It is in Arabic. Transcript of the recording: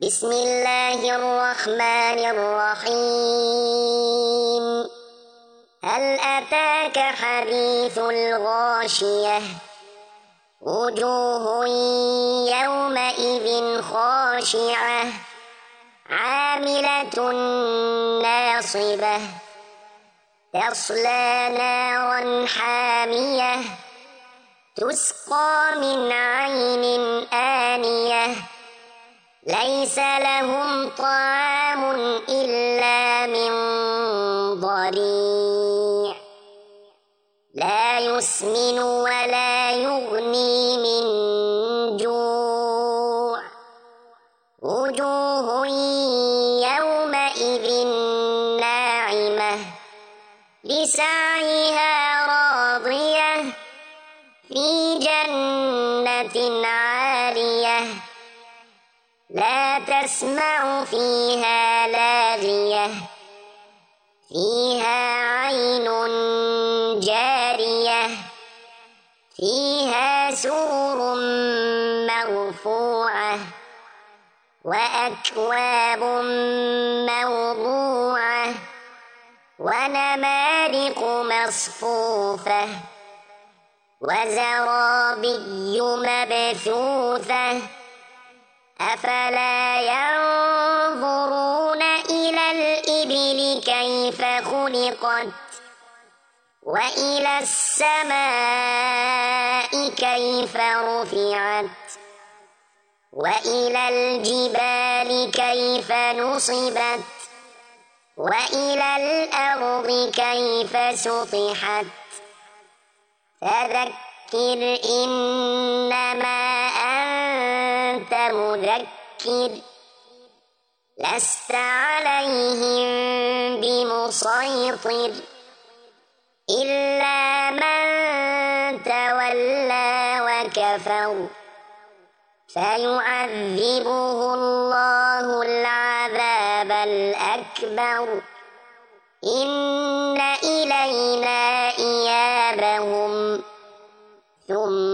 بسم الله الرحمن الرحيم. هل أتاك حديث الغاشية؟ وجوه يومئذ خاشعة عاملة ناصبة تصلى نارا حامية تسقى من عين آنية ليس لهم طعام إلا من ضريع لا يسمن ولا يغني من جوع وجوه يومئذ ناعمة لسعيها راضية في جنة عالية لا تسمع فيها لاغية فيها عين جارية فيها سرر مرفوعة وأكواب موضوعة ونمارق مصفوفة وزرابي مبثوثة أفلا ينظرون إلى الإبل كيف خلقت وإلى السماء كيف رفعت وإلى الجبال كيف نصبت وإلى الأرض كيف سطحت فذكر إنما أنت مذكر لست عليهم بمسيطر إلا من تولى وكفر فيعذبه الله العذاب الأكبر إن إلينا إيابهم ثم